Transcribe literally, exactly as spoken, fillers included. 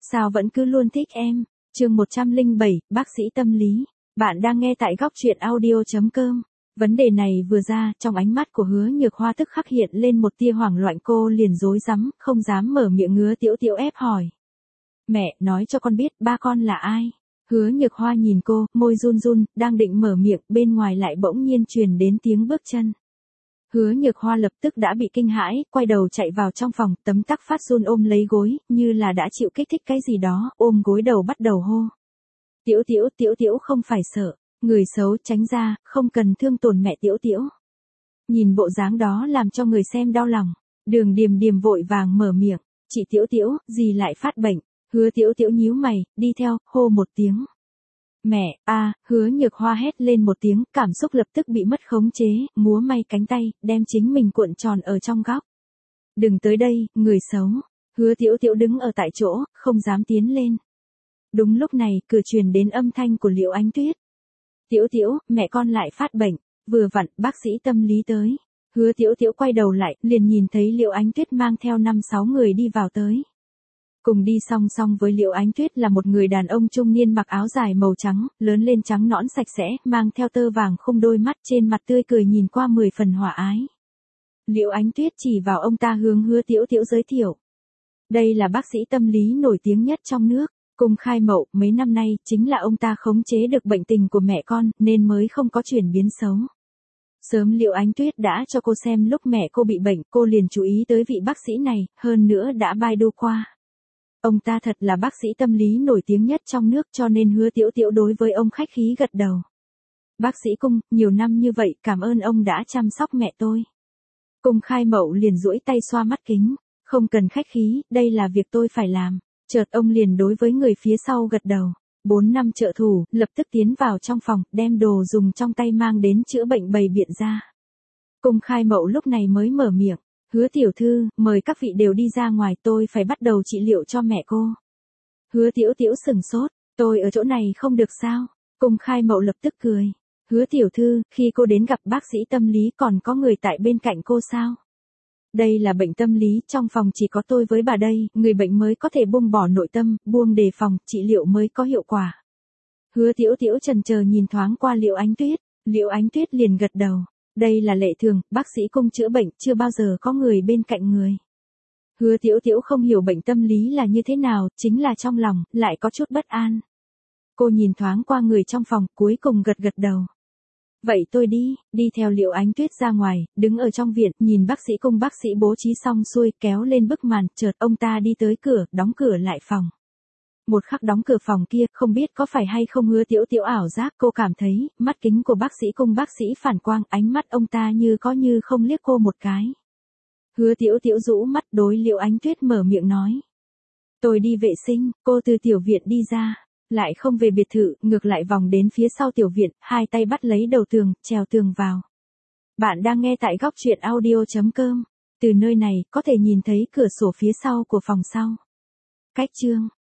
Sao vẫn cứ luôn thích em? Chương một trăm lẻ bảy, bác sĩ tâm lý. Bạn đang nghe tại góc truyện audio.com. Vấn đề này vừa ra, trong ánh mắt của Hứa Nhược Hoa tức khắc hiện lên một tia hoảng loạn, cô liền rối rắm, không dám mở miệng, ngứa Tiểu Tiểu ép hỏi. Mẹ, nói cho con biết ba con là ai? Hứa Nhược Hoa nhìn cô, môi run run, đang định mở miệng, bên ngoài lại bỗng nhiên truyền đến tiếng bước chân. Hứa Nhược Hoa lập tức đã bị kinh hãi, quay đầu chạy vào trong phòng, tấm tắc phát run ôm lấy gối, như là đã chịu kích thích cái gì đó, ôm gối đầu bắt đầu hô. Tiểu Tiểu, Tiểu Tiểu không phải sợ, người xấu tránh ra, không cần thương tổn mẹ Tiểu Tiểu. Nhìn bộ dáng đó làm cho người xem đau lòng, Đường Điềm Điềm vội vàng mở miệng, chị Tiểu Tiểu, gì lại phát bệnh? Hứa Tiểu Tiểu nhíu mày, đi theo, hô một tiếng. Mẹ, a, à, Hứa Nhược Hoa hét lên một tiếng, cảm xúc lập tức bị mất khống chế, múa may cánh tay, đem chính mình cuộn tròn ở trong góc. Đừng tới đây, người xấu. Hứa Tiểu Tiểu đứng ở tại chỗ, không dám tiến lên. Đúng lúc này, cửa truyền đến âm thanh của Liễu Ánh Tuyết. Tiểu Tiểu, mẹ con lại phát bệnh, vừa vặn, bác sĩ tâm lý tới. Hứa Tiểu Tiểu quay đầu lại, liền nhìn thấy Liễu Ánh Tuyết mang theo năm sáu người đi vào tới. Cùng đi song song với Liễu Ánh Tuyết là một người đàn ông trung niên mặc áo dài màu trắng, lớn lên trắng nõn sạch sẽ, mang theo tơ vàng khung, đôi mắt trên mặt tươi cười nhìn qua mười phần hòa ái. Liễu Ánh Tuyết chỉ vào ông ta hướng Hứa Tiểu Tiểu giới thiệu. Đây là bác sĩ tâm lý nổi tiếng nhất trong nước, Cung Khai Mậu, mấy năm nay chính là ông ta khống chế được bệnh tình của mẹ con nên mới không có chuyển biến xấu. Sớm Liễu Ánh Tuyết đã cho cô xem lúc mẹ cô bị bệnh, cô liền chú ý tới vị bác sĩ này, hơn nữa đã baidu qua. Ông ta thật là bác sĩ tâm lý nổi tiếng nhất trong nước, cho nên Hứa Tiểu Tiểu đối với ông khách khí gật đầu. Bác sĩ Cung, nhiều năm như vậy, cảm ơn ông đã chăm sóc mẹ tôi. Cung Khai Mậu liền duỗi tay xoa mắt kính, không cần khách khí, đây là việc tôi phải làm. Chợt ông liền đối với người phía sau gật đầu. Bốn năm trợ thủ, lập tức tiến vào trong phòng, đem đồ dùng trong tay mang đến chữa bệnh bày biện ra. Cung Khai Mậu lúc này mới mở miệng. Hứa tiểu thư, mời các vị đều đi ra ngoài, tôi phải bắt đầu trị liệu cho mẹ cô. Hứa Tiểu Tiểu sừng sốt, tôi ở chỗ này không được sao? Cung Khai Mậu lập tức cười. Hứa tiểu thư, khi cô đến gặp bác sĩ tâm lý còn có người tại bên cạnh cô sao? Đây là bệnh tâm lý, trong phòng chỉ có tôi với bà đây, người bệnh mới có thể buông bỏ nội tâm, buông đề phòng, trị liệu mới có hiệu quả. Hứa Tiểu Tiểu chần chờ nhìn thoáng qua Liễu Ánh Tuyết, Liễu Ánh Tuyết liền gật đầu. Đây là lệ thường, bác sĩ Cung chữa bệnh, chưa bao giờ có người bên cạnh người. Hứa Tiểu Tiểu không hiểu bệnh tâm lý là như thế nào, chính là trong lòng, lại có chút bất an. Cô nhìn thoáng qua người trong phòng, cuối cùng gật gật đầu. Vậy tôi đi, đi theo Liễu Ánh Tuyết ra ngoài, đứng ở trong viện, nhìn bác sĩ Cung bác sĩ bố trí xong xuôi, kéo lên bức màn, chợt ông ta đi tới cửa, đóng cửa lại phòng. Một khắc đóng cửa phòng kia, không biết có phải hay không Hứa Tiểu Tiểu ảo giác, cô cảm thấy, mắt kính của bác sĩ Cung bác sĩ phản quang, ánh mắt ông ta như có như không liếc cô một cái. Hứa Tiểu Tiểu rũ mắt đối Liễu Ánh Tuyết mở miệng nói. Tôi đi vệ sinh, cô từ tiểu viện đi ra, lại không về biệt thự, ngược lại vòng đến phía sau tiểu viện, hai tay bắt lấy đầu tường, trèo tường vào. Bạn đang nghe tại góc truyện audio.com, từ nơi này, có thể nhìn thấy cửa sổ phía sau của phòng sau. Cách chương.